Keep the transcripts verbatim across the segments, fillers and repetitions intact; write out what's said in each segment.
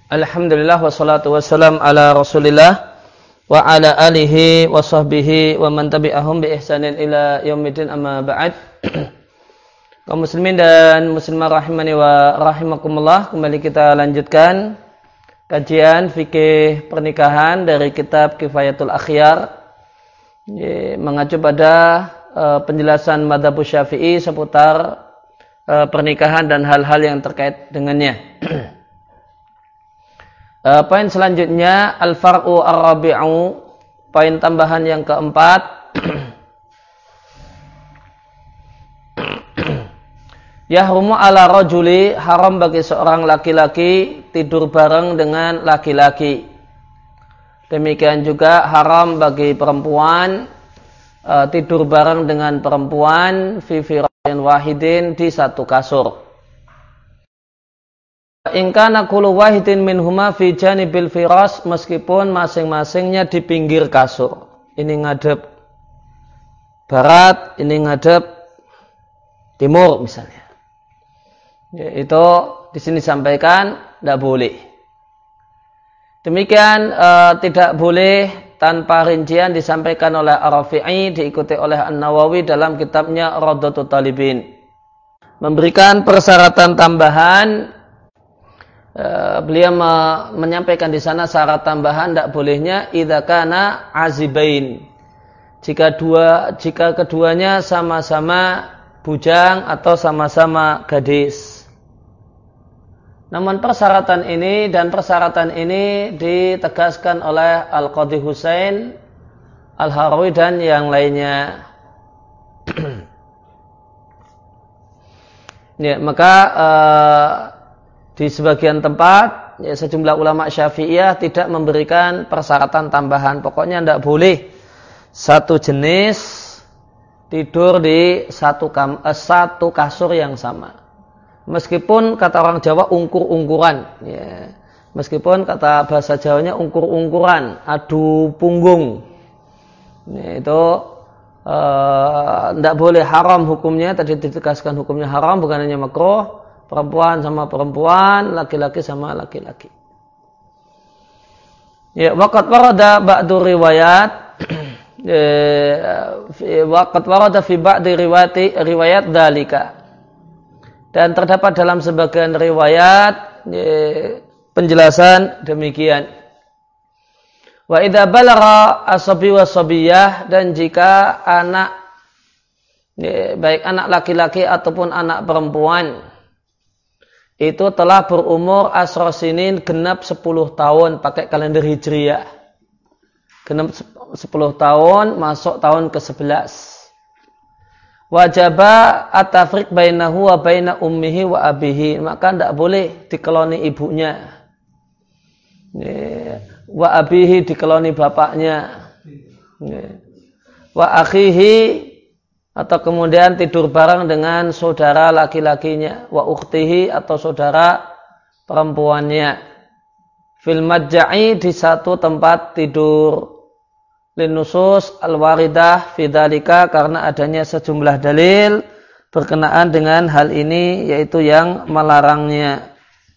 Alhamdulillah wassalatu wassalam ala Rasulillah wa ala alihi wa sahbihi wa man tabi'ahum bi ihsanin ila yaumiddin, amma ba'd. Kaum muslimin dan muslimah rahimani wa rahimakumullah, kembali kita lanjutkan kajian fikih pernikahan dari kitab Kifayatul Akhyar, mengacu pada uh, penjelasan madhab Syafi'i seputar uh, pernikahan dan hal-hal yang terkait dengannya. Uh, poin selanjutnya al-far'u ar-rabi'u, poin tambahan yang keempat. Yahrumu ala rajuli, haram bagi seorang laki-laki tidur bareng dengan laki-laki. Demikian juga haram bagi perempuan uh, tidur bareng dengan perempuan fi firashin wahidin, di satu kasur. In kana kullu wahidin minhuma fi janibil firas, meskipun masing-masingnya di pinggir kasur. Ini ngadep barat, ini ngadep timur misalnya. Ya, itu di sini disampaikan tidak boleh. Demikian uh, tidak boleh tanpa rincian disampaikan oleh Ar-Rafi'i, diikuti oleh An-Nawawi dalam kitabnya Radhatul Talibin. Memberikan persyaratan tambahan. Uh, beliau me- menyampaikan di sana syarat tambahan tidak bolehnya idza kana azibain, jika dua jika keduanya sama-sama bujang atau sama-sama gadis. Namun persyaratan ini dan persyaratan ini ditegaskan oleh Al-Qadhi Husain Al-Harawi dan yang lainnya. Ya, maka uh, di sebagian tempat, ya, sejumlah ulama Syafi'iyah tidak memberikan persyaratan tambahan. Pokoknya tidak boleh satu jenis tidur di satu, kam, eh, satu kasur yang sama. Meskipun kata orang Jawa ungkur-ungkuran, ya. Meskipun kata bahasa Jawanya ungkur-ungkuran, adu punggung, ya, itu tidak eh, boleh, haram hukumnya. Tadi ditegaskan hukumnya haram, bukan hanya makruh. Perempuan sama perempuan, laki-laki sama laki-laki. Ya, waqad warada ba'du riwayat, waqad warada fi ba'di riwayati riwayat dzalika. Dan terdapat dalam sebagian riwayat ya, penjelasan demikian. Wa idza balagha as-sabi was-sabiyah, dan jika anak ya, baik anak laki-laki ataupun anak perempuan itu telah berumur asra sinin, genap sepuluh tahun pakai kalender hijriyah. Genap sepuluh tahun masuk tahun ke sebelas. Wajaba at-tafriq bainahu wa baina ummihi wa abihi, maka tidak boleh dikeloni ibunya. Wa abihi, dikeloni bapaknya. Wa akhihi, atau kemudian tidur bareng dengan saudara laki-lakinya, wa ukhtihi, atau saudara perempuannya, fil madja'i, di satu tempat tidur, linusus al-waridah fidzalika, karena adanya sejumlah dalil berkenaan dengan hal ini, yaitu yang melarangnya.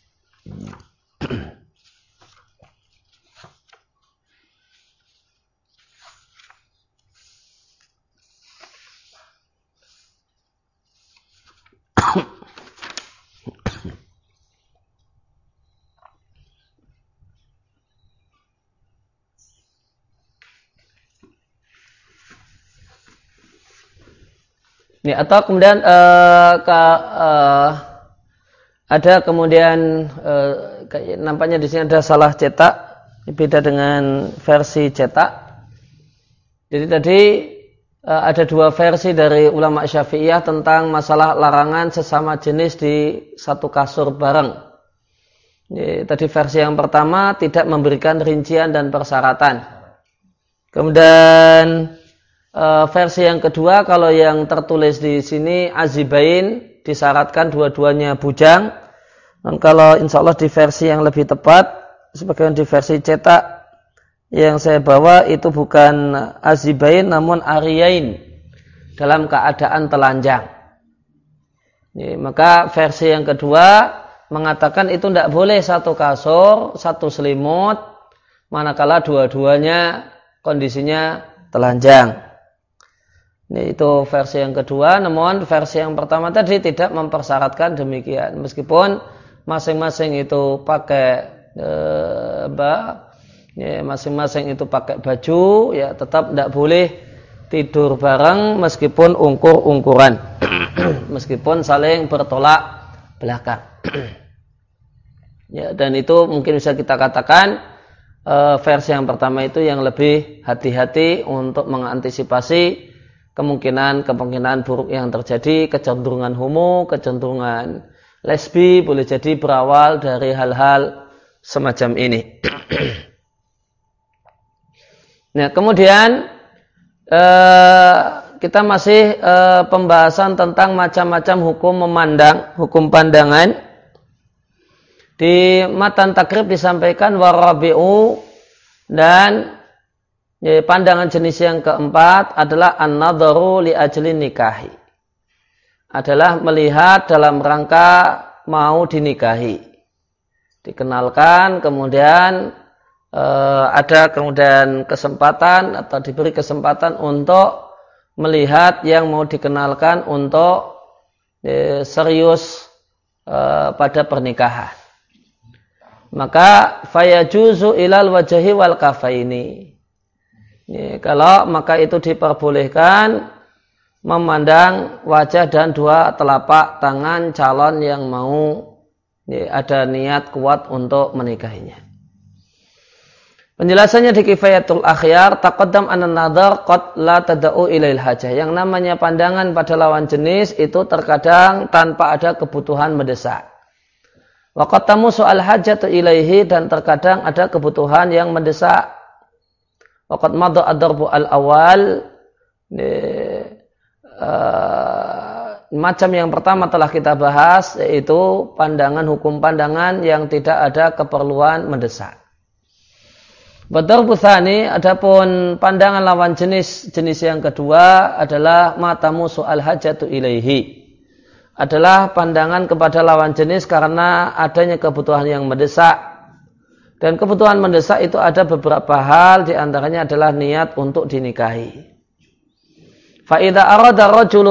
Ya, atau kemudian uh, ke, uh, ada kemudian uh, nampaknya di sini ada salah cetak, beda dengan versi cetak. Jadi tadi uh, ada dua versi dari ulama Syafi'iyah tentang masalah larangan sesama jenis di satu kasur bareng. Jadi, tadi versi yang pertama tidak memberikan rincian dan persyaratan. Kemudian Uh, versi yang kedua, kalau yang tertulis di sini azibain, disyaratkan dua-duanya bujang. Dan kalau insya Allah di versi yang lebih tepat, sebagian di versi cetak yang saya bawa itu bukan azibain namun ariyain, dalam keadaan telanjang. Ya, maka versi yang kedua mengatakan itu tidak boleh satu kasur, satu selimut, manakala dua-duanya kondisinya telanjang. Ini itu versi yang kedua, namun versi yang pertama tadi tidak mempersyaratkan demikian. Meskipun masing-masing itu pakai eh, bah, ya, masing-masing itu pakai baju, ya tetap tidak boleh tidur bareng meskipun ungkur-ungkuran, meskipun saling bertolak belakang. Ya, dan itu mungkin bisa kita katakan e, versi yang pertama itu yang lebih hati-hati untuk mengantisipasi kemungkinan-kemungkinan buruk yang terjadi, kecenderungan homo, kecenderungan lesbi boleh jadi berawal dari hal-hal semacam ini. Nah, kemudian eh, kita masih eh, pembahasan tentang macam-macam hukum memandang, hukum pandangan. Di matan takrib disampaikan warabi'u, dan ya, pandangan jenis yang keempat adalah an-nadharu li ajli nikahi. Adalah melihat dalam rangka mau dinikahi. Dikenalkan, kemudian eh, ada kemudian kesempatan atau diberi kesempatan untuk melihat yang mau dikenalkan untuk eh, serius eh, pada pernikahan. Maka fayajuzu ilal wajhi wal kafaini. Ya, kalau maka itu diperbolehkan memandang wajah dan dua telapak tangan calon yang mau ya, ada niat kuat untuk menikahinya. Penjelasannya di Kifayatul Akhyar, taqaddam anna nadhar qad la tad'u ilail hajah. Yang namanya pandangan pada lawan jenis itu terkadang tanpa ada kebutuhan mendesak. Wa qad tamusu al hajatu ilaihi, dan terkadang ada kebutuhan yang mendesak. Wa qad madha ad-darbu al-awwal, uh, macam yang pertama telah kita bahas, yaitu pandangan hukum pandangan yang tidak ada keperluan mendesak. Badarbu tsani, adapun pandangan lawan jenis jenis yang kedua adalah matamu soal hajatu ilaihi, adalah pandangan kepada lawan jenis karena adanya kebutuhan yang mendesak. Dan kebutuhan mendesak itu ada beberapa hal, di antaranya adalah niat untuk dinikahi. Fa idza arada rajulu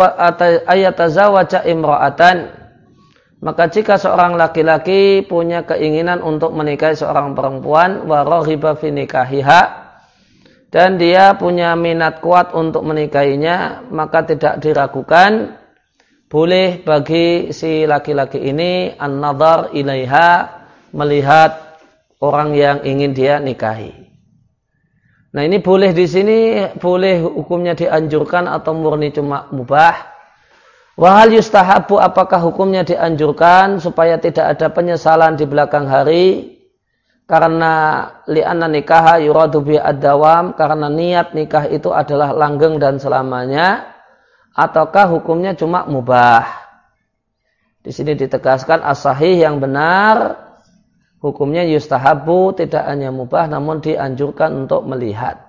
ayatazawaja imra'atan, maka jika seorang laki-laki punya keinginan untuk menikahi seorang perempuan, wa raghiba fi nikahiha, dan dia punya minat kuat untuk menikahinya, maka tidak diragukan boleh bagi si laki-laki ini an-nadhar ilaiha, melihat orang yang ingin dia nikahi. Nah, ini boleh di sini, boleh hukumnya dianjurkan atau murni cuma mubah. Wa hal yustahabu, apakah hukumnya dianjurkan supaya tidak ada penyesalan di belakang hari, karena li'anna nikaha yuradu bi ad-dawam, karena niat nikah itu adalah langgeng dan selamanya, ataukah hukumnya cuma mubah? Di sini ditegaskan as-sahih, yang benar hukumnya yustahabu, tidak hanya mubah namun dianjurkan untuk melihat.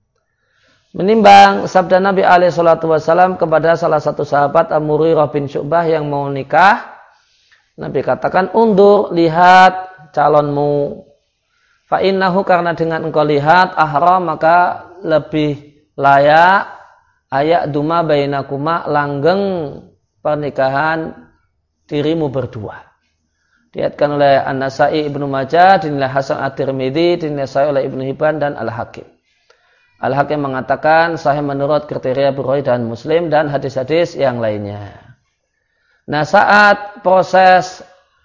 Menimbang sabda Nabi alaihi salatu wasallam kepada salah satu sahabat Mughirah bin Syu'bah yang mau nikah, Nabi katakan, undur, lihat calonmu. Fa innahu, karena dengan engkau lihat, ahram, maka lebih layak, ayak duma bainakuma, langgeng pernikahan dirimu berdua. Diatkan oleh An-Nasai, Ibnu Majah, dinilai Hasan At-Tirmidzi, dinilai sahih oleh Ibnu Hibban dan Al-Hakim. Al-Hakim mengatakan sahih menurut kriteria Bukhari dan Muslim dan hadis-hadis yang lainnya. Nah, saat proses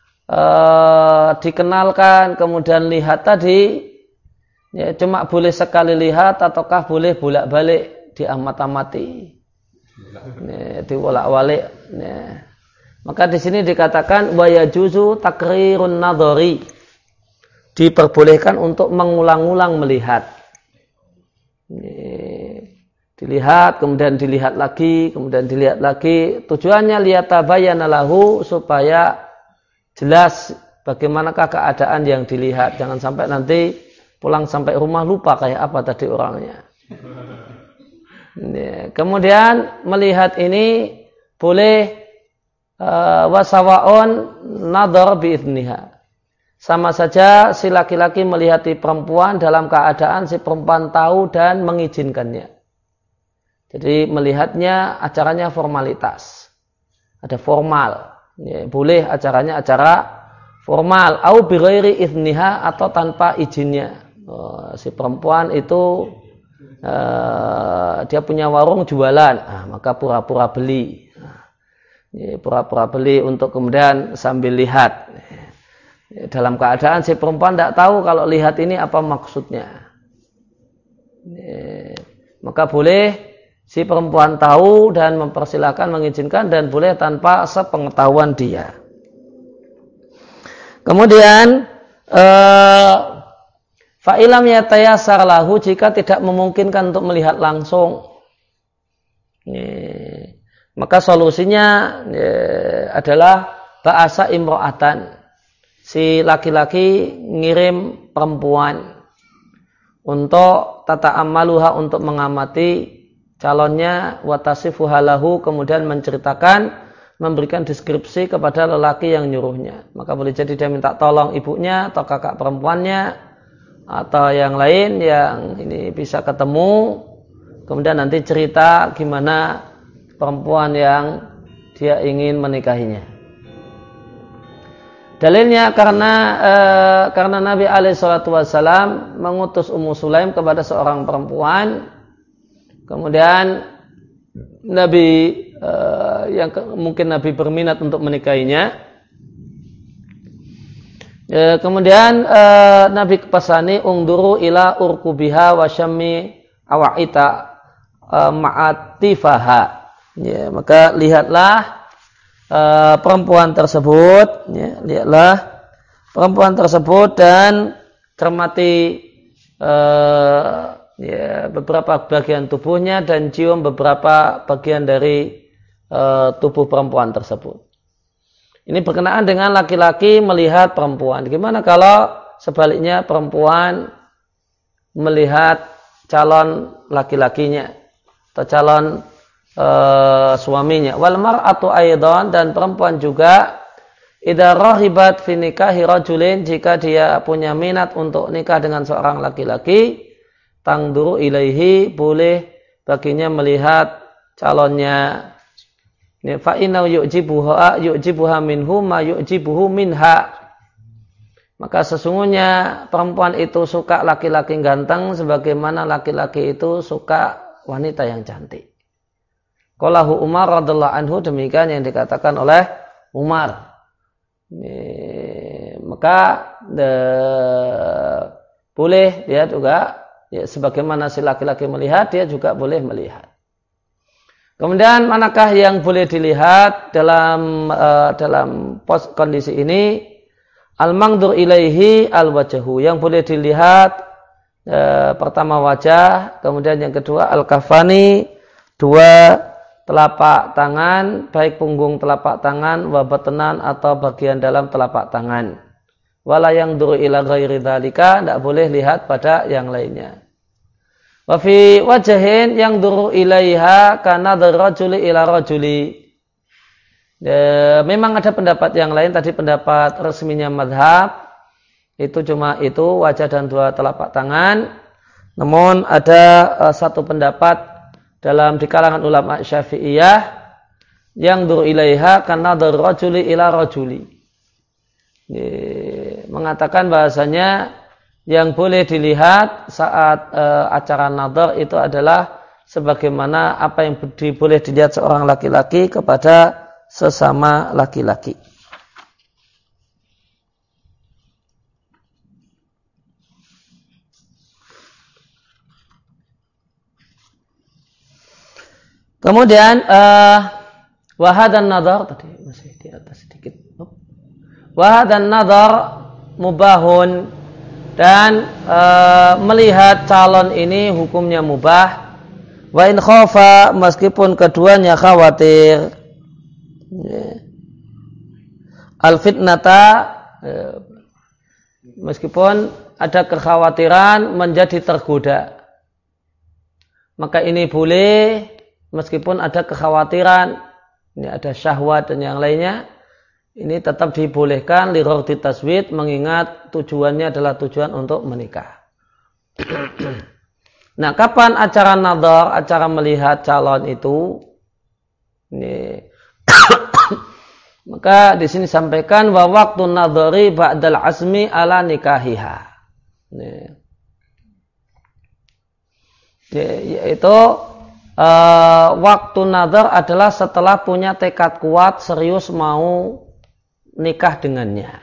uh, dikenalkan kemudian lihat tadi, ya, cuma boleh sekali lihat ataukah boleh bolak-balik diamat-amati, ya, diwolak-walik, ya. Maka di sini dikatakan wa yajuzu takrirun nadhari, diperbolehkan untuk mengulang-ulang melihat. Ini, dilihat, kemudian dilihat lagi, kemudian dilihat lagi. Tujuannya liyatabayyana lahu, supaya jelas bagaimanakah keadaan yang dilihat. Jangan sampai nanti pulang sampai rumah lupa kayak apa tadi orangnya. Ini, kemudian melihat ini boleh wasawaon nadhar biidniha. Sama saja si laki-laki melihat perempuan dalam keadaan si perempuan tahu dan mengizinkannya. Jadi melihatnya acaranya formalitas. Ada formal. Ya, boleh acaranya acara formal. Au bighairi idniha atau tanpa izinnya. Oh, si perempuan itu uh, dia punya warung jualan. Nah, maka pura-pura beli. Nah, pura-pura beli untuk kemudian sambil lihat. Dalam keadaan si perempuan tidak tahu kalau lihat ini apa maksudnya. Ya, maka boleh si perempuan tahu dan mempersilahkan, mengizinkan, dan boleh tanpa sepengetahuan dia. Kemudian eh, fa'ilam yatayassar lahu, jika tidak memungkinkan untuk melihat langsung, ya, maka solusinya ya, adalah ba'asa imro'atan, si laki-laki ngirim perempuan untuk tata amaluha, untuk mengamati calonnya, watasifuha lahu, kemudian menceritakan, memberikan deskripsi kepada lelaki yang nyuruhnya. Maka boleh jadi dia minta tolong ibunya atau kakak perempuannya atau yang lain yang ini bisa ketemu, kemudian nanti cerita gimana perempuan yang dia ingin menikahinya. Dalilnya karena e, karena Nabi alaihi salatu wasallam mengutus Ummu Sulaim kepada seorang perempuan, kemudian Nabi e, yang ke, mungkin Nabi berminat untuk menikahinya. E, kemudian e, Nabi kepasani ungduru ila urkubiha wa syammi awaita e, ma'atifaha. Ya, maka lihatlah Uh, perempuan tersebut, ya, lihatlah perempuan tersebut dan cermati uh, ya, beberapa bagian tubuhnya dan cium beberapa bagian dari uh, tubuh perempuan tersebut. Ini berkenaan dengan laki-laki melihat perempuan. Gimana kalau sebaliknya perempuan melihat calon laki-lakinya atau calon Uh, suaminya. Wal mar'atu aidan, dan perempuan juga idza rahibat fi nikahi rajulin, jika dia punya minat untuk nikah dengan seorang laki-laki, tangduru ilaihi, boleh baginya melihat calonnya. Fa inna yu'jibuha yu'jibuha minhu ma yu'jibuhu minha. Maka sesungguhnya perempuan itu suka laki-laki ganteng sebagaimana laki-laki itu suka wanita yang cantik. Qalahu Umar radhiyallahu anhu, demikian yang dikatakan oleh Umar. Ini, maka de, boleh dia juga ya, sebagaimana si laki-laki melihat, dia juga boleh melihat. Kemudian manakah yang boleh dilihat dalam uh, dalam pos, kondisi ini? Al-mangdur ilaihi al-wajhu, yang boleh dilihat uh, pertama wajah, kemudian yang kedua al-kafani, dua telapak tangan, baik punggung telapak tangan, wabatenan atau bagian dalam telapak tangan. Wala yang duru ila ghairi dzalika, tidak boleh lihat pada yang lainnya. Wa fi wajhin yang duru ilaiha kana dzarrajuli ila rajuli. E, memang ada pendapat yang lain, tadi pendapat resminya mazhab itu cuma itu wajah dan dua telapak tangan. Namun ada e, satu pendapat dalam di kalangan ulama Syafi'iyah yang dur ilaiha karena rajuli ila rajuli, mengatakan bahasanya yang boleh dilihat saat e, acara nadhar itu adalah sebagaimana apa yang boleh dilihat seorang laki-laki kepada sesama laki-laki. Kemudian uh, wahadan nadhar, tadi masih di atas sedikit. Wahadan nadhar mubahun, dan uh, melihat calon ini hukumnya mubah. Wa in khafa, meskipun keduanya khawatir. Al fitnata, uh, meskipun ada kekhawatiran menjadi tergoda, maka ini boleh. Meskipun ada kekhawatiran ini ada syahwat dan yang lainnya, ini tetap dibolehkan li ghardhi taswid, mengingat tujuannya adalah tujuan untuk menikah. Nah, kapan acara nadhar, acara melihat calon itu? Ini maka di sini sampaikan wa waqtu nadhari ba'dal azmi ala nikahiha. Ini. Yaitu uh, waktu nadhar adalah setelah punya tekad kuat serius mau nikah dengannya.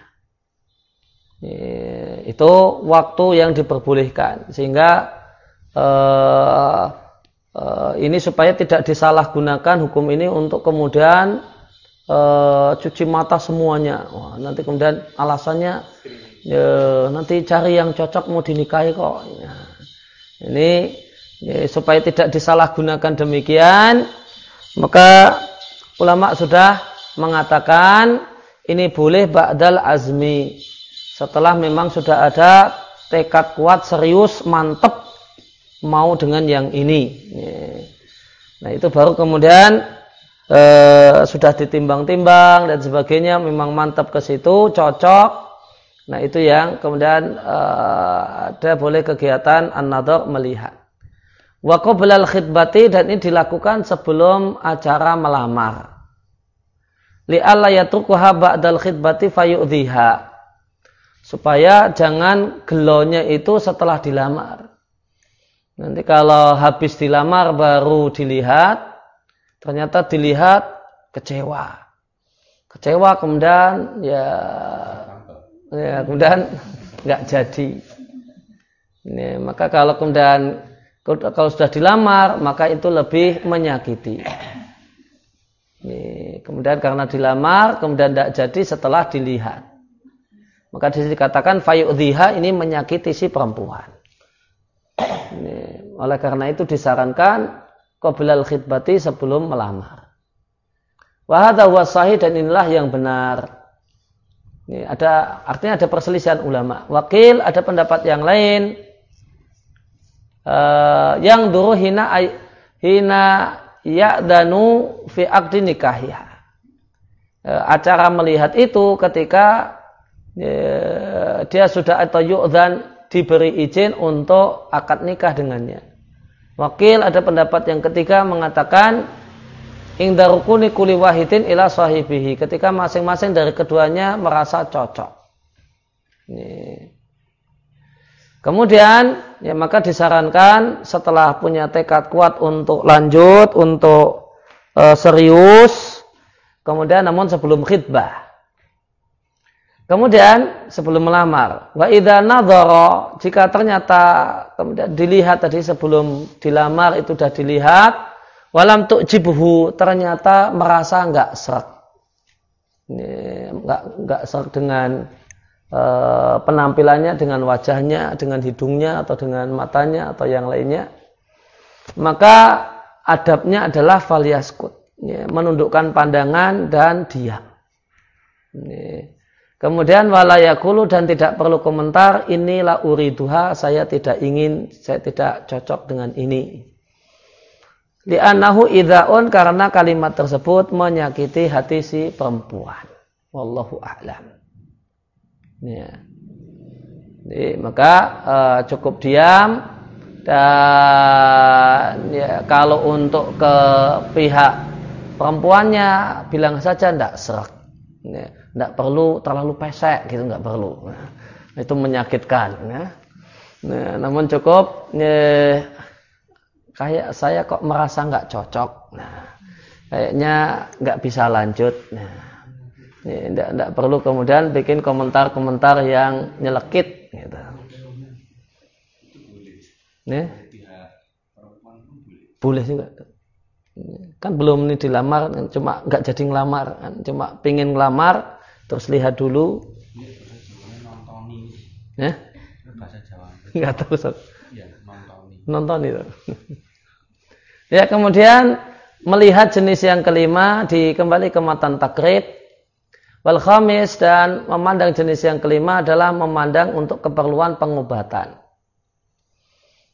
Itu waktu yang diperbolehkan, sehingga uh, uh, ini supaya tidak disalahgunakan hukum ini untuk kemudian uh, cuci mata semuanya. Wah, nanti kemudian alasannya ya, nanti cari yang cocok mau dinikahi kok. Ya. Ini ya, supaya tidak disalahgunakan demikian, maka ulama sudah mengatakan ini boleh ba'dal azmi, setelah memang sudah ada tekad kuat, serius, mantep mau dengan yang ini. Nah, itu baru kemudian e, sudah ditimbang-timbang dan sebagainya, memang mantep ke situ, cocok. Nah, itu yang kemudian e, ada boleh kegiatan an-nadhar, melihat. Wa qabla al-khitbati, dan ini dilakukan sebelum acara melamar. Li'alla yatrukuha ba'dal khitbati fayu'dhiha, supaya jangan gelonya itu setelah dilamar. Nanti kalau habis dilamar baru dilihat, ternyata dilihat kecewa. Kecewa kemudian ya, ya kemudian nggak jadi. Ini, maka kalau kemudian kalau sudah dilamar, maka itu lebih menyakiti. Ini, kemudian karena dilamar, kemudian tidak jadi setelah dilihat. Maka di sini dikatakan fayu'dhiha, ini menyakiti si perempuan. Ini, oleh karena itu disarankan qablal khitbati, sebelum melamar. Wa hadza huwa sahih, dan inilah yang benar. Ini ada, artinya ada perselisihan ulama. Wakil ada pendapat yang lain, uh, yang duru hina hina ya'danu fi aqdi nikahiha. Uh, acara melihat itu ketika uh, dia sudah atau yu'dzan, diberi izin untuk akad nikah dengannya. Wakil ada pendapat yang ketiga mengatakan ingda rukuni kulli wahidin ila sahibihi, ketika masing-masing dari keduanya merasa cocok. Ini. Kemudian ya maka disarankan setelah punya tekad kuat untuk lanjut, untuk e, serius, kemudian namun sebelum khitbah. Kemudian sebelum melamar, wa idza nadhara, jika ternyata kemudian dilihat tadi sebelum dilamar itu sudah dilihat, walam tu'jibhu, ternyata merasa enggak sreg. Ini enggak enggak sreg dengan e, penampilannya, dengan wajahnya, dengan hidungnya atau dengan matanya atau yang lainnya. Maka adabnya adalah falyaskut, ya, menundukkan pandangan dan diam. Ini. Kemudian walayakulu, dan tidak perlu komentar, inilah uriduha, saya tidak ingin, saya tidak cocok dengan ini. Li'annahu idha'un, karena kalimat tersebut menyakiti hati si perempuan. Wallahu a'lam. Ya. Jadi, maka uh, cukup diam, dan ya, kalau untuk ke pihak perempuannya bilang saja tidak serak. Ya. Tidak perlu terlalu pesek gitu, nggak perlu. Nah, itu menyakitkan. Ya. Nah, namun cukup ya, kayak saya kok merasa nggak cocok. Nah, kayaknya nggak bisa lanjut. Nah, ya, tidak, tidak perlu kemudian bikin komentar-komentar yang nyelekit. Gitu. Ya. Boleh juga. Kan belum ini dilamar, cuma nggak jadi ngelamar, cuma pingin ngelamar, terus lihat dulu. Ya? Bahasa Jawa. Nggak tahu, Sob. Ya, nonton. Nonton itu. Ya, kemudian melihat jenis yang kelima, dikembali ke matan takrib. Wal khamis, dan memandang jenis yang kelima adalah memandang untuk keperluan pengobatan.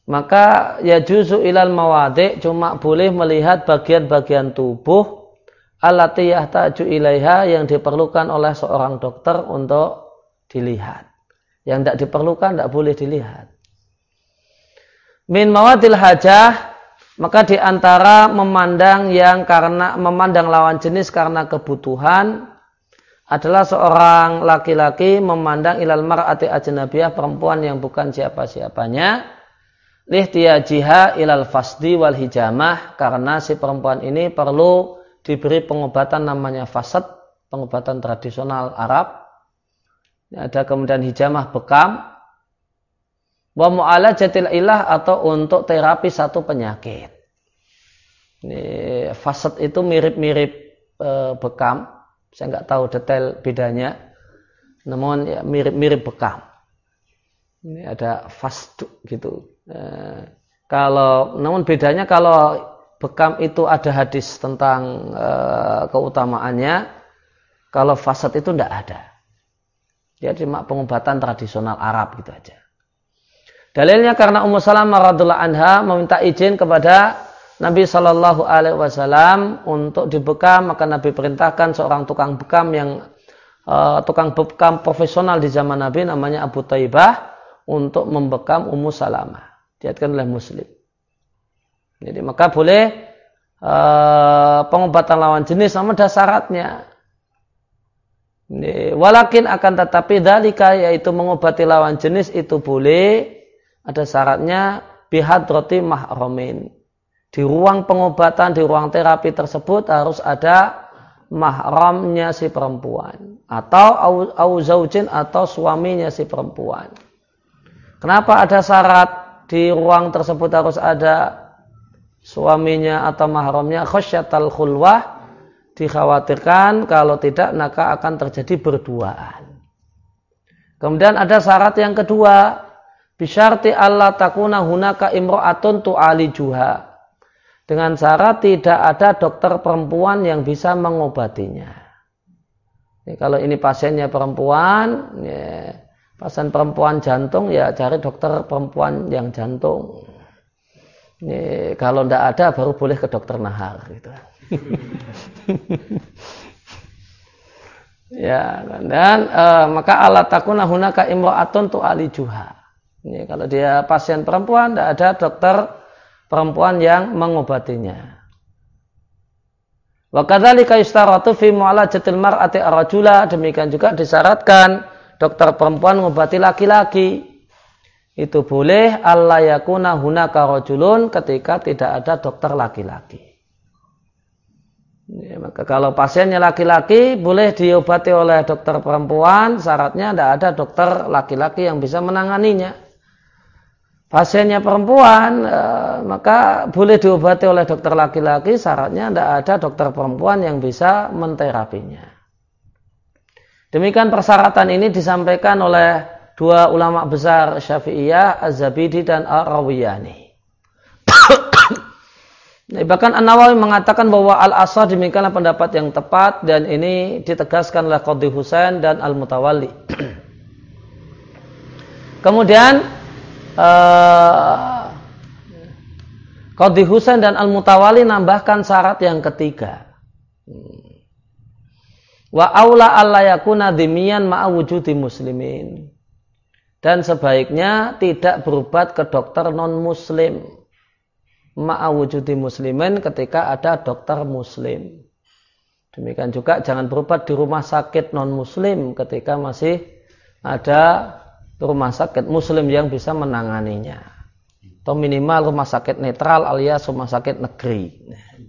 Maka ya juzu ilal mawadi', cuma boleh melihat bagian-bagian tubuh allati yahtaju ilaiha, yang diperlukan oleh seorang dokter untuk dilihat. Yang tidak diperlukan tidak boleh dilihat. Min mawadil hajah, maka di antara memandang yang karena memandang lawan jenis karena kebutuhan adalah seorang laki-laki memandang ilal mar'ati ajnabiyah, perempuan yang bukan siapa-siapanya, lihtiyajiha ilal fasdi wal hijamah, karena si perempuan ini perlu diberi pengobatan namanya fasad, pengobatan tradisional Arab. Ada kemudian hijamah, bekam, wa mu'alajatil ilah, atau untuk terapi satu penyakit. Ini fasad itu mirip-mirip e, bekam. Saya nggak tahu detail bedanya, namun ya mirip-mirip bekam. Ini ada fasdu gitu. E, kalau, namun bedanya kalau bekam itu ada hadis tentang e, keutamaannya, kalau fasad itu tidak ada. Dia cuma pengobatan tradisional Arab gitu aja. Dalilnya karena Ummu Salamah radhiyallahu anha meminta izin kepada Nabi Shallallahu Alaihi Wasallam untuk dibekam, maka Nabi perintahkan seorang tukang bekam yang uh, tukang bekam profesional di zaman Nabi namanya Abu Taibah untuk membekam Ummu Salamah. Diriwayatkan oleh Muslim. Jadi maka boleh uh, pengobatan lawan jenis, namun ada syaratnya. Walakin akan tetapi dalika, yaitu mengobati lawan jenis itu boleh, ada syaratnya bihadrati mahramin. Di ruang pengobatan, di ruang terapi tersebut harus ada mahramnya si perempuan, atau au zaujin, atau suaminya si perempuan. Kenapa ada syarat di ruang tersebut harus ada suaminya atau mahramnya? Khasyatal khulwah, dikhawatirkan kalau tidak maka akan terjadi berduaan. Kemudian ada syarat yang kedua, bisyarti alla takuna hunaka imra'atun tu'alijuha, dengan syarat tidak ada dokter perempuan yang bisa mengobatinya. Ini kalau ini pasiennya perempuan, ya, pasien perempuan jantung, ya cari dokter perempuan yang jantung. Ini kalau tidak ada baru boleh ke dokter nahar. Gitu. Ya, dan e, maka ala takuna hunaka imra'atun tu'alijuha. Ini kalau dia pasien perempuan, tidak ada dokter perempuan yang mengobatinya. Wa kadzalika yustaratu fi mu'alajatil mar'ati ar-rajula, demikian juga disyaratkan dokter perempuan mengobati laki-laki. Itu boleh alla yakuna hunaka rajulun, ketika tidak ada dokter laki-laki. Ya, maka kalau pasiennya laki-laki boleh diobati oleh dokter perempuan, syaratnya tidak ada dokter laki-laki yang bisa menanganinya. Pasiennya perempuan, e, maka boleh diobati oleh dokter laki-laki, syaratnya tidak ada dokter perempuan yang bisa menterapinya. Demikian persyaratan ini disampaikan oleh dua ulama besar Syafi'iyah, Az-Zabidi dan Ar-Rawiyani. Bahkan An-Nawawi mengatakan bahwa Al-Asah demikianlah pendapat yang tepat, dan ini ditegaskan oleh Qadhi Husain dan Al-Mutawalli. Kemudian Uh, Qadhi Husain dan Al-Mutawalli nambahkan syarat yang ketiga. Wa aula alla yakuna dhimmiyan ma'a wujudi muslimin. Dan sebaiknya tidak berobat ke dokter non-muslim ma'a wujudi muslimin, ketika ada dokter muslim. Demikian juga jangan berobat di rumah sakit non-muslim ketika masih ada rumah sakit muslim yang bisa menanganinya, atau minimal rumah sakit netral alias rumah sakit negeri.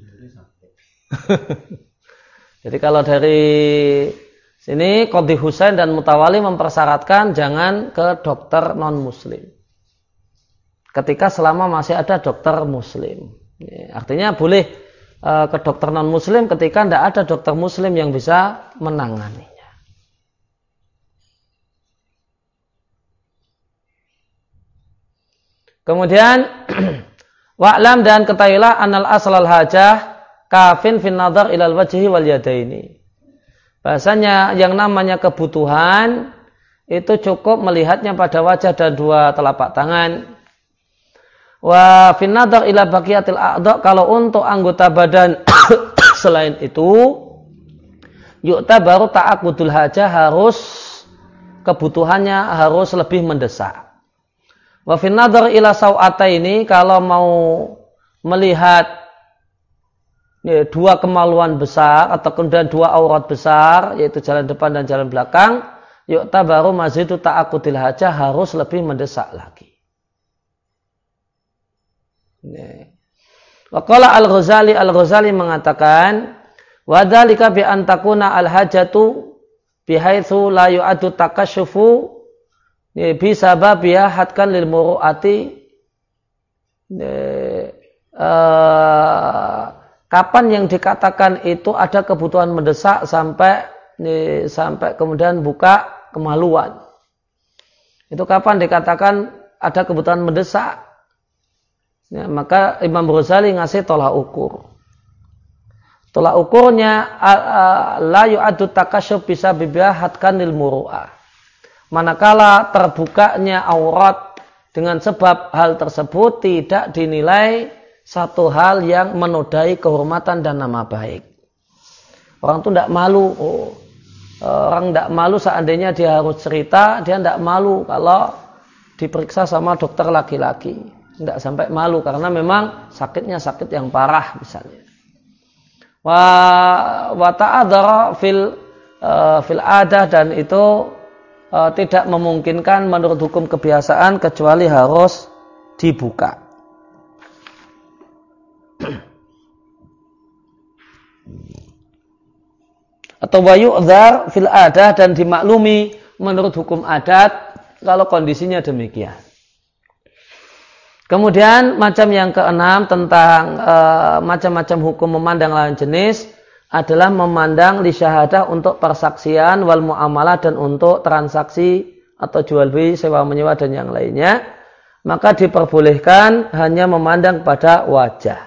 Jadi kalau dari sini Qadhi Husain dan Mutawalli mempersyaratkan jangan ke dokter non muslim ketika selama masih ada dokter muslim. Artinya boleh ke dokter non muslim ketika tidak ada dokter muslim yang bisa menangani. Kemudian wa'lam, dan ketahuilah anal aslal hajah kafin fin nadhar ilal wajhi wal yadaini. Bahasanya yang namanya kebutuhan itu cukup melihatnya pada wajah dan dua telapak tangan. Wa fin nadhar ila baqiyatil a'dha, kalau untuk anggota badan Selain itu, yu'ta baru ta'akudul hajah harus kebutuhannya harus lebih mendesak. Wa fin nadhar ila sawataini, kalau mau melihat ya, dua kemaluan besar atau kemudian dua aurat besar, yaitu jalan depan dan jalan belakang, yu'ta baru mazidu ta'akudil hajah harus lebih mendesak lagi. Wa qala Al-Ghazali, Al-Ghazali mengatakan, wa dzalika bi an takuna al-hajatu bihaitsu la yu'addu takashufu bi sababiha hatkan lil muru'ati. Uh, kapan yang dikatakan itu ada kebutuhan mendesak sampai sampai kemudian buka kemaluan. Itu kapan dikatakan ada kebutuhan mendesak? Ya, maka Imam Ghazali ngasih tolak ukur. Tolak ukurnya la yu'addu takasyuf bisa bibihatkan lil muru'ah. Manakala terbukanya aurat dengan sebab hal tersebut tidak dinilai satu hal yang menodai kehormatan dan nama baik. Orang itu tidak malu. Oh, orang tidak malu seandainya dia harus cerita, dia tidak malu kalau diperiksa sama dokter laki-laki. Tidak sampai malu karena memang sakitnya sakit yang parah misalnya. Wa wa ta'adzara fil uh, fil adah, dan itu uh, tidak memungkinkan menurut hukum kebiasaan kecuali harus dibuka. Atau wa yu'dzar fil adah, dan dimaklumi menurut hukum adat kalau kondisinya demikian. Kemudian macam yang keenam tentang e, macam-macam hukum memandang lawan jenis adalah memandang li syahadah untuk persaksian wal muamalah dan untuk transaksi atau jual beli, sewa menyewa dan yang lainnya. Maka diperbolehkan hanya memandang pada wajah.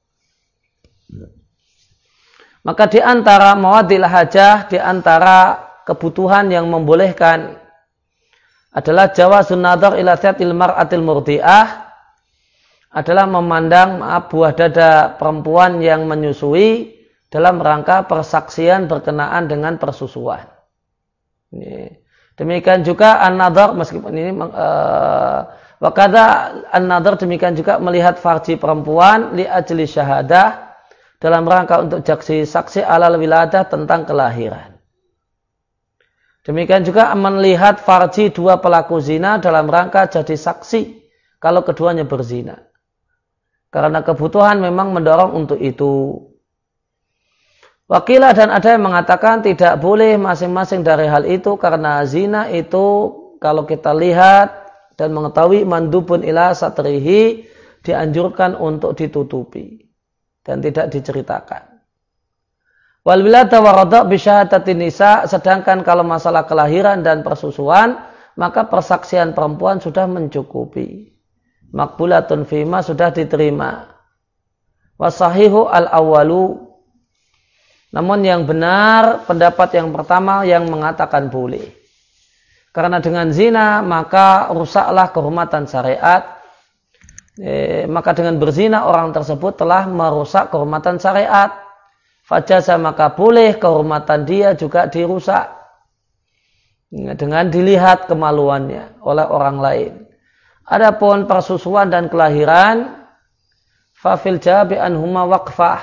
Maka di antara mawadil hajah, di antara kebutuhan yang membolehkan adalah jawazun nadhar ila dhatil mar'atil murdi'ah, adalah memandang maaf buah dada perempuan yang menyusui dalam rangka persaksian berkenaan dengan persusuan. Ini. Demikian juga an-nadhar, meskipun ini uh, wakada an-nadhar, demikian juga melihat farji perempuan li ajli syahadah dalam rangka untuk jaksi saksi alal wiladah tentang kelahiran. Demikian juga melihat farji dua pelaku zina dalam rangka jadi saksi kalau keduanya berzina. Karena kebutuhan memang mendorong untuk itu. Wakilah dan ada yang mengatakan tidak boleh masing-masing dari hal itu karena zina itu kalau kita lihat dan mengetahui mandubun ila satrihi dianjurkan untuk ditutupi dan tidak diceritakan. Wal wilada wa radha bi syahadatin nisa, sedangkan kalau masalah kelahiran dan persusuan maka persaksian perempuan sudah mencukupi. Makbulatun fima, sudah diterima. Wasahihu al-awalu, namun yang benar pendapat yang pertama yang mengatakan boleh. Karena dengan zina maka rusaklah kehormatan syariat. E, maka dengan berzina orang tersebut telah merusak kehormatan syariat. Fajaza, maka boleh kehormatan dia juga dirusak dengan dilihat kemaluannya oleh orang lain. Adapun persusuan dan kelahiran, fafil jawabi anhuma waqfah.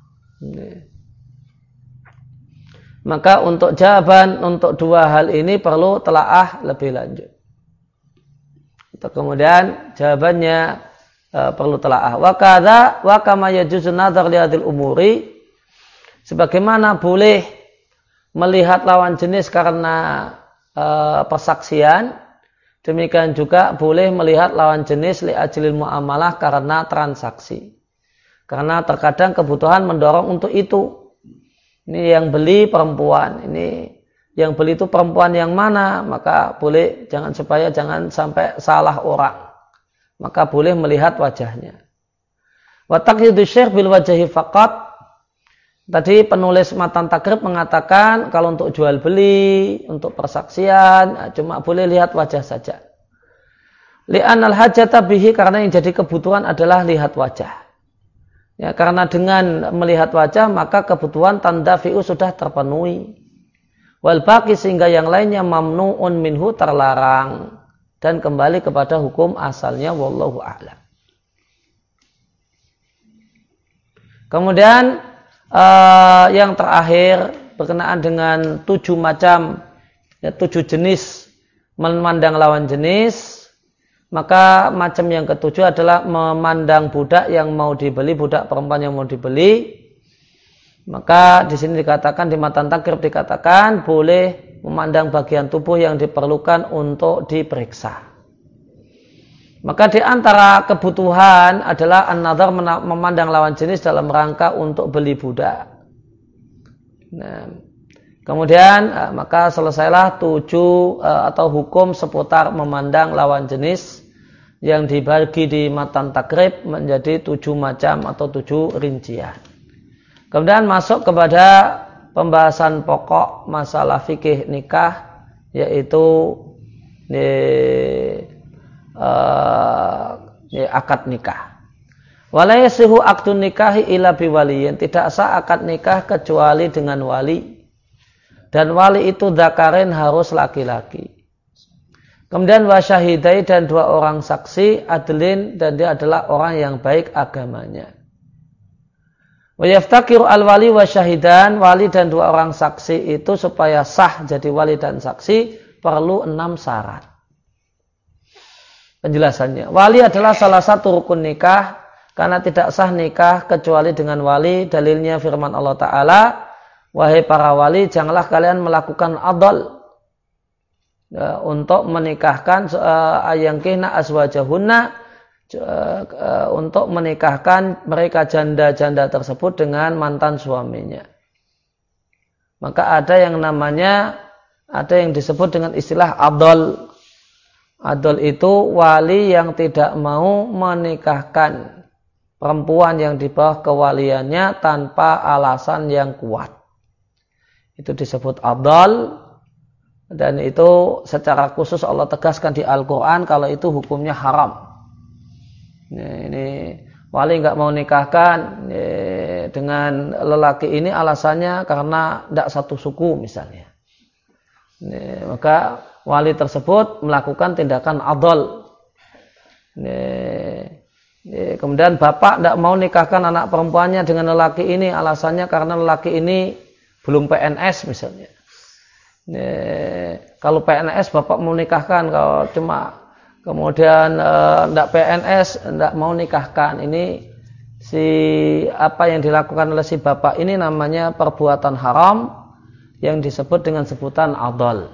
Maka untuk jawaban untuk dua hal ini perlu telaah lebih lanjut. Untuk kemudian jawabannya e, perlu telaah. Wa kadza wa kama yajuzu nadhar li hadhil umuri, sebagaimana boleh melihat lawan jenis karena e, persaksian, demikian juga boleh melihat lawan jenis li ajlil muamalah karena transaksi. Karena terkadang kebutuhan mendorong untuk itu. Ini yang beli perempuan, ini yang beli itu perempuan yang mana, maka boleh jangan supaya jangan sampai salah orang. Maka boleh melihat wajahnya. Wa taqyidu syekh bil wajhi faqat. Tadi penulis matan takrib mengatakan kalau untuk jual beli, untuk persaksian, cuma boleh lihat wajah saja. Li'anal hajata bihi, karena yang jadi kebutuhan adalah lihat wajah. Ya, karena dengan melihat wajah maka kebutuhan tandafi'u sudah terpenuhi. Wal baqi sehingga yang lainnya mamnu'un minhu terlarang dan kembali kepada hukum asalnya wallahu a'lam. Kemudian uh, yang terakhir berkenaan dengan tujuh macam ya, tujuh jenis memandang lawan jenis. Maka macam yang ketujuh adalah memandang budak yang mau dibeli, budak perempuan yang mau dibeli. Maka di sini dikatakan, di matan takrib dikatakan boleh memandang bagian tubuh yang diperlukan untuk diperiksa. Maka di antara kebutuhan adalah an-nadhar, memandang lawan jenis dalam rangka untuk beli budak. Nah, kemudian maka selesailah tujuh atau hukum seputar memandang lawan jenis yang dibagi di matan takrib menjadi tujuh macam atau tujuh rincian. Kemudian masuk kepada pembahasan pokok masalah fikih nikah, yaitu eh, eh, akad nikah. Wala yasihu aqdun nikahi illa biwaliyin, tidak sah akad nikah kecuali dengan wali. Dan wali itu dzakarin harus laki-laki. Kemudian wasyahidai dan dua orang saksi adlin dan dia adalah orang yang baik agamanya. Wa yaftakiru al-wali wasyahidan, wali dan dua orang saksi itu supaya sah jadi wali dan saksi perlu enam syarat. Penjelasannya, wali adalah salah satu rukun nikah karena tidak sah nikah kecuali dengan wali. Dalilnya firman Allah Ta'ala, wahai para wali, janganlah kalian melakukan adl ya, untuk menikahkan uh, ayankihna azwajahunna uh, uh, untuk menikahkan mereka janda-janda tersebut dengan mantan suaminya. Maka ada yang namanya, ada yang disebut dengan istilah adl. Adl itu wali yang tidak mau menikahkan perempuan yang di bawah kewaliannya tanpa alasan yang kuat. Itu disebut adl. Dan itu secara khusus Allah tegaskan di Al-Quran kalau itu hukumnya haram. Ini, ini wali nggak mau nikahkan ini, dengan lelaki ini alasannya karena tidak satu suku misalnya. Ini, maka wali tersebut melakukan tindakan adl. Ini, ini, kemudian bapak tidak mau nikahkan anak perempuannya dengan lelaki ini alasannya karena lelaki ini belum P N S misalnya. Nih, kalau P N S bapak mau nikahkan, kalau cuma kemudian tidak e, P N S tidak mau nikahkan, ini si apa yang dilakukan oleh si bapak ini namanya perbuatan haram yang disebut dengan sebutan adl.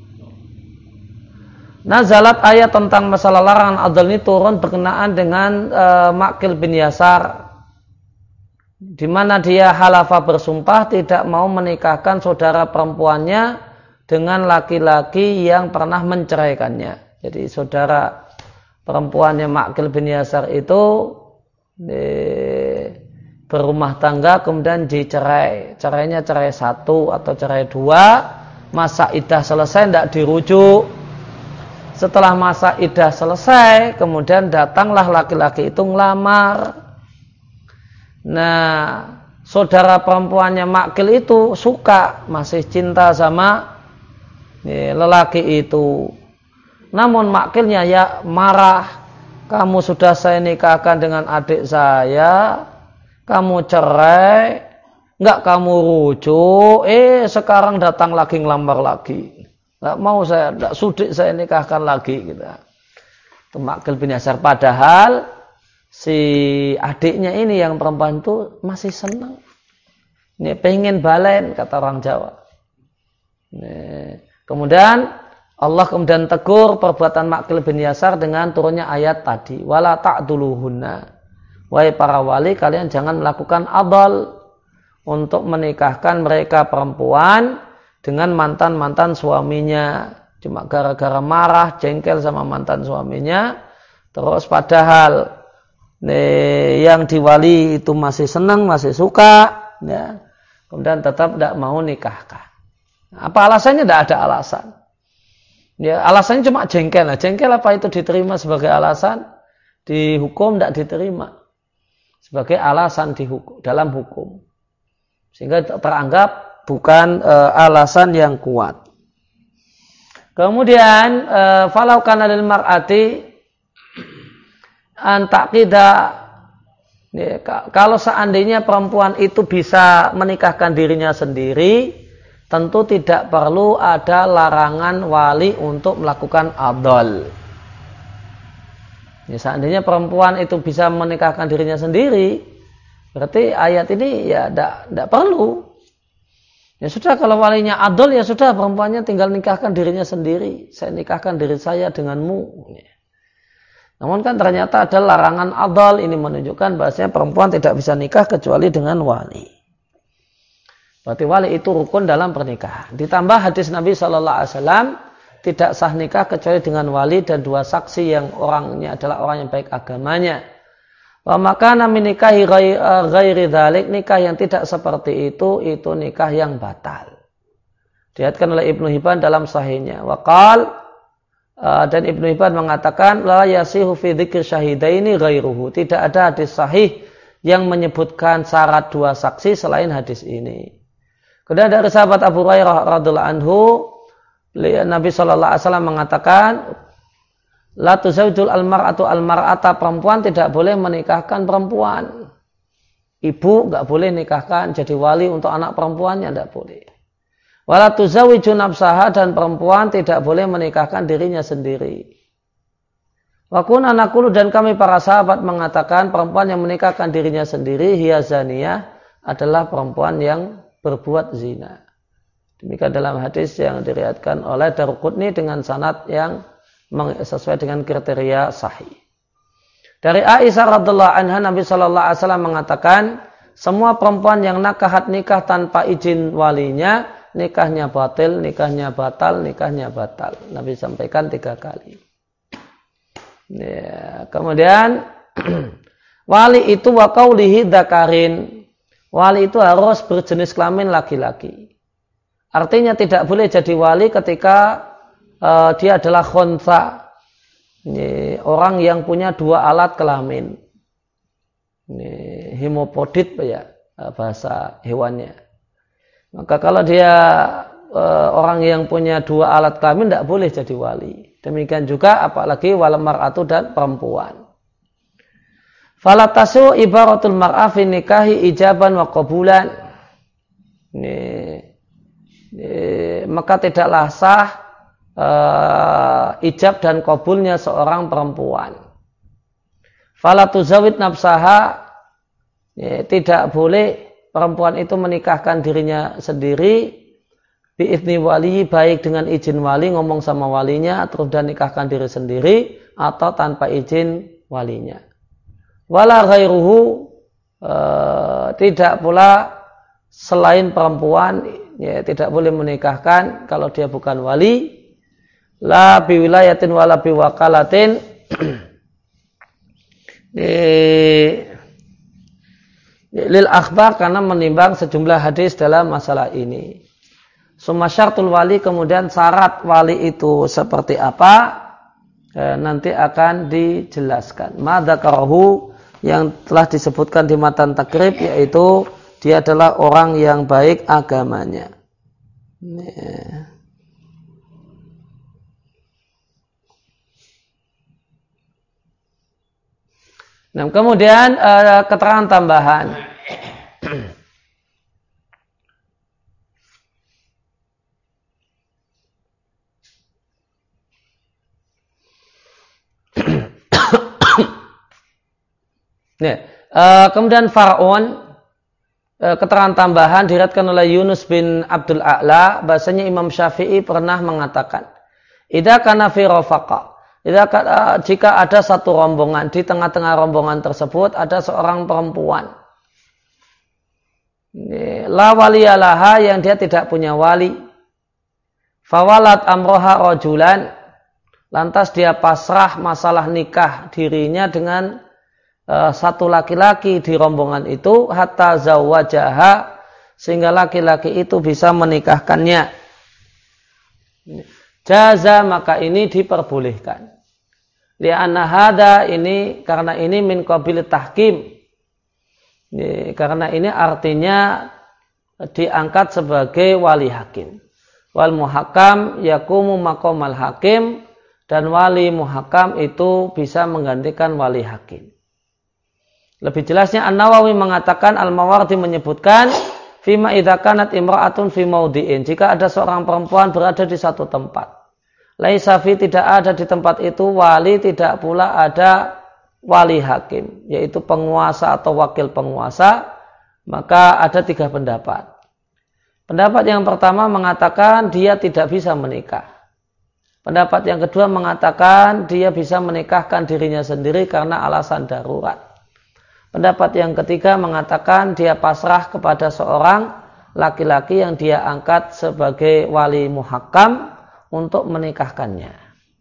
Nazalat ayat tentang masalah larangan adl ini turun berkenaan dengan e, Ma'qil bin Yasar, di mana dia halafa bersumpah tidak mau menikahkan saudara perempuannya dengan laki-laki yang pernah menceraikannya. Jadi saudara perempuannya Ma'qil bin Yasar itu di, berumah tangga kemudian dicerai. Cerainya cerai satu atau cerai dua. Masa iddah selesai tidak dirujuk. Setelah masa iddah selesai kemudian datanglah laki-laki itu ngelamar. Nah, saudara perempuannya Ma'qil itu suka, masih cinta sama Nih, lelaki itu. Namun Ma'qilnya ya marah. Kamu sudah saya nikahkan dengan adik saya, kamu cerai, nggak kamu rujuk, eh sekarang datang lagi ngelamar lagi. Nggak mau saya, nggak sudi saya nikahkan lagi. Gitu. Itu Ma'qil bin Yasar. Padahal si adiknya ini yang perempuan itu masih senang. Ini pengen balen kata orang Jawa. Nih. Kemudian Allah kemudian tegur perbuatan Ma'qil bin Yasar dengan turunnya ayat tadi. Wala ta'duluhunna. Wahai para wali, kalian jangan melakukan adl untuk menikahkan mereka perempuan dengan mantan-mantan suaminya. Cuma gara-gara marah, jengkel sama mantan suaminya. Terus padahal nih, yang diwali itu masih senang, masih suka. Ya. Kemudian tetap tidak mau nikahkan. Apa alasannya? Tidak ada alasan. Ya, alasannya cuma jengkel. Nah, jengkel apa itu diterima sebagai alasan? Di hukum tidak diterima. sebagai alasan di hukum, dalam hukum. Sehingga teranggap bukan e, alasan yang kuat. Kemudian e, falau kana lil mar'ati an taqida, ya, kalau seandainya perempuan itu bisa menikahkan dirinya sendiri, tentu tidak perlu ada larangan wali untuk melakukan adol. Ya, seandainya perempuan itu bisa menikahkan dirinya sendiri, berarti ayat ini ya tidak perlu. Ya sudah, kalau walinya adol ya sudah, perempuannya tinggal nikahkan dirinya sendiri. Saya nikahkan diri saya denganmu. Namun kan ternyata ada larangan adol. Ini menunjukkan bahasanya perempuan tidak bisa nikah kecuali dengan wali. Berarti wali itu rukun dalam pernikahan. Ditambah hadis Nabi shallallahu alaihi wasallam, tidak sah nikah kecuali dengan wali dan dua saksi yang orangnya adalah orang yang baik agamanya. Wa makana min nikahi ghairi dzalik, nikah yang tidak seperti itu itu nikah yang batal. Diriwayatkan oleh Ibnu Hibban dalam sahihnya. Wa qal, dan Ibnu Hibban mengatakan la yasihu fi dzikri syahidaini ghairuhu, tidak ada hadis sahih yang menyebutkan syarat dua saksi selain hadis ini. Kemudian dari sahabat Abu Hurairah radhiyallahu anhu, Nabi sallallahu alaihi wasallam mengatakan, la tuzawwijul almar'atu almar'ata, perempuan tidak boleh menikahkan perempuan. Ibu enggak boleh nikahkan jadi wali untuk anak perempuannya, enggak boleh. Wala tuzawwiju nafsaha, dan perempuan tidak boleh menikahkan dirinya sendiri. Wa kunna naqulu, dan kami para sahabat mengatakan perempuan yang menikahkan dirinya sendiri hiya zaniyah, adalah perempuan yang berbuat zina. Demikian dalam hadis yang diriwayatkan oleh Daruqutni dengan sanad yang sesuai dengan kriteria sahih. Dari Aisyah radhiallahu anha, Nabi shallallahu alaihi wasallam mengatakan, semua perempuan yang nakahat nikah tanpa izin walinya, nikahnya batil, nikahnya batal, nikahnya batal. Nabi sampaikan tiga kali. Ya, kemudian wali itu wa qaulihi dzakarin, wali itu harus berjenis kelamin laki-laki. Artinya tidak boleh jadi wali ketika Uh, dia adalah khonsa, ini, orang yang punya dua alat kelamin. Ini hemopodit ya, bahasa hewannya. Maka kalau dia uh, orang yang punya dua alat kelamin tidak boleh jadi wali. Demikian juga apalagi wal mar'atu, dan perempuan. Falatasu ibaratul mar'a fi nikahi ijaban wa qabulan. Ini, ini, maka tidaklah sah Uh, ijab dan qabulnya seorang perempuan. Fala tuzawwid nafsaha, ya, tidak boleh perempuan itu menikahkan dirinya sendiri biizni wali, baik dengan izin wali, ngomong sama walinya terus dan nikahkan diri sendiri, atau tanpa izin walinya. Wala ghairuhu, uh, tidak pula selain perempuan, ya, tidak boleh menikahkan kalau dia bukan wali. La biwilayatin wala biwakalatin, lil akhbar, karena menimbang sejumlah hadis dalam masalah ini. Summa syartul wali, kemudian syarat wali itu seperti apa, eh, nanti akan dijelaskan. Ma dzakarahu, yang telah disebutkan di matan takrib, yaitu dia adalah orang yang baik agamanya. Ya. Nah, kemudian uh, keterangan tambahan. Nah, uh, kemudian Faraun, uh, keterangan tambahan diriwayatkan oleh Yunus bin Abdul A'la, bahasanya Imam Syafi'i pernah mengatakan, idza kana fi rafaqa, jika ada satu rombongan, di tengah-tengah rombongan tersebut ada seorang perempuan, la waliyalaha, yang dia tidak punya wali, fawalat amroha rojulan, lantas dia pasrah masalah nikah dirinya dengan uh, satu laki-laki di rombongan itu, hatta zawajaha, sehingga laki-laki itu bisa menikahkannya. Jaza, maka ini diperbolehkan. Li'anna hada, ini karena ini min qabil tahkim, Ya, karena ini artinya diangkat sebagai wali hakim. Wal muhakam yakumu maqamal hakim, dan wali muhakam itu bisa menggantikan wali hakim. Lebih jelasnya An-Nawawi mengatakan, Al-Mawardi menyebutkan fima idza kanat imra'atun fi maudi'in, jika ada seorang perempuan berada di satu tempat, laisa fi, tidak ada di tempat itu wali, tidak pula ada wali hakim, yaitu penguasa atau wakil penguasa, maka ada tiga pendapat. Pendapat yang pertama mengatakan dia tidak bisa menikah. Pendapat yang kedua mengatakan dia bisa menikahkan dirinya sendiri karena alasan darurat. Pendapat yang ketiga mengatakan dia pasrah kepada seorang laki-laki yang dia angkat sebagai wali muhakam untuk menikahkannya.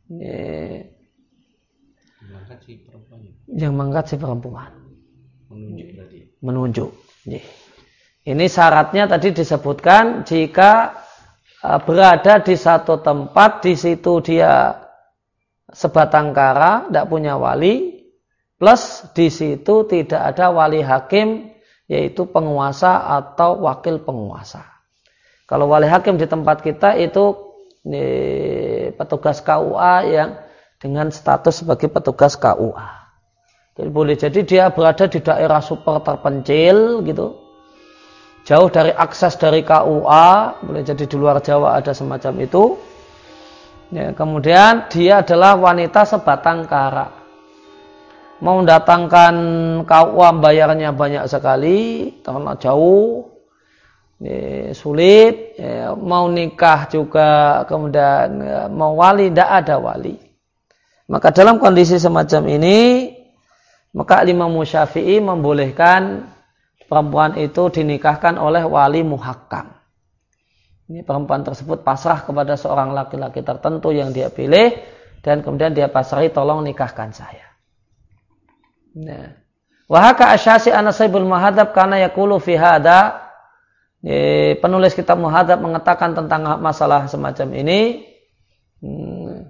Yang mengangkat si perempuan. Menunjuk tadi. Menunjuk. Ini syaratnya tadi disebutkan jika berada di satu tempat, di situ dia sebatang kara, tidak punya wali, plus di situ tidak ada wali hakim, yaitu penguasa atau wakil penguasa. Kalau wali hakim di tempat kita itu ini, petugas K U A yang dengan status sebagai petugas K U A. Jadi boleh jadi dia berada di daerah super terpencil gitu, jauh dari akses dari K U A, boleh jadi di luar Jawa ada semacam itu. Ya, kemudian dia adalah wanita sebatang kara. Mau datangkan K U A bayarnya banyak sekali karena jauh, ya, sulit. Ya, mau nikah juga, kemudian ya, mau wali, tidak ada wali. Maka dalam kondisi semacam ini, maka Imam Syafi'i membolehkan perempuan itu dinikahkan oleh wali muhakkam. Ini perempuan tersebut pasrah kepada seorang laki-laki tertentu yang dia pilih, dan kemudian dia pasrahi, tolong nikahkan saya. Nah, wahaka asyasi anasaibul muhadzab karena yaqulu fi hada. Penulis kitab Muhadzab mengatakan tentang masalah semacam ini. Hmm.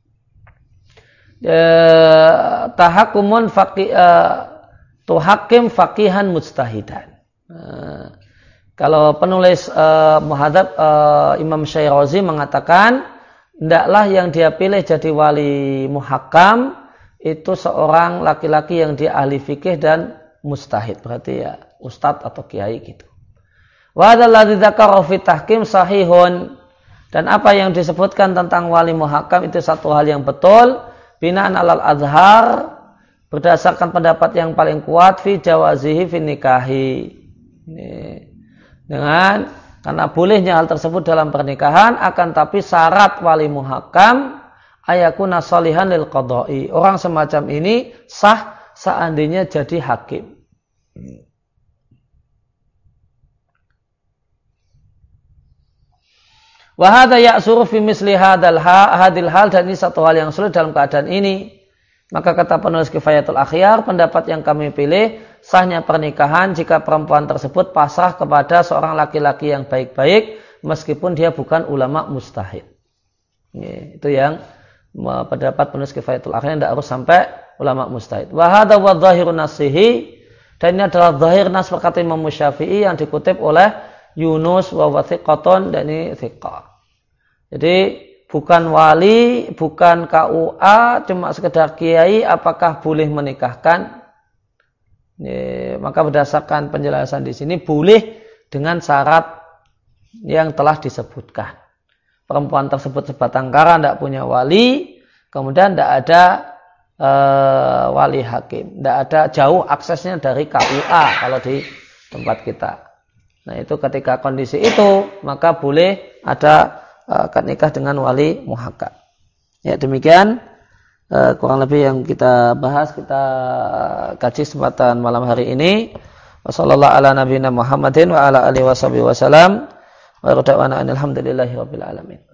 Eh, tahakumun faqih eh, tuhakim faqihan mujtahidan. Uh, kalau penulis uh, Muhadzab uh, Imam Syairazi mengatakan, hendaklah yang dia pilih jadi wali muhakam itu seorang laki-laki yang dia ahli fikih dan mujtahid, berarti ya ustadz atau kiai gitu. Wa hadzal dzakara fi tahkim sahihun, dan apa yang disebutkan tentang wali muhakam itu satu hal yang betul, binaan alal azhar, berdasarkan pendapat yang paling kuat fi jawazihi fi nikahi. Dengan karena bolehnya hal tersebut dalam pernikahan, akan tapi syarat wali muhakam ayakuna shalihan lil qadai. Orang semacam ini sah seandainya jadi hakim. Wa hadza ya'suru fi misli hadzal hadil hal, dan ini satu hal yang sulit dalam keadaan ini. Maka kata penulis Kifayatul Akhyar, pendapat yang kami pilih, sahnya pernikahan jika perempuan tersebut pasrah kepada seorang laki-laki yang baik-baik, meskipun dia bukan ulama mustahid. Ini, itu yang pendapat penulis Kifayatul Akhyar, tidak harus sampai ulama mustahid. Wa hadza wa dhahirun nasihi, dan ini adalah zahir nas perkata Imam Syafi'i yang dikutip oleh Yunus wa wathiqatun, dan ini thiqah. Jadi bukan wali, bukan K U A, cuma sekedar kiai, apakah boleh menikahkan? Ini, maka berdasarkan penjelasan di sini boleh dengan syarat yang telah disebutkan. Perempuan tersebut sebatang kara, tidak punya wali, kemudian tidak ada e, wali hakim, tidak ada, jauh aksesnya dari K U A kalau di tempat kita. Nah itu ketika kondisi itu, maka boleh ada akad nikah dengan wali muhakkam. Ya, demikian uh, kurang lebih yang kita bahas, kita kaji kesempatan malam hari ini. Wassallallahu ala nabiyina Muhammadin wa ala alihi washabihi wasallam. Wa rada'ana alhamdulillahi rabbil alamin.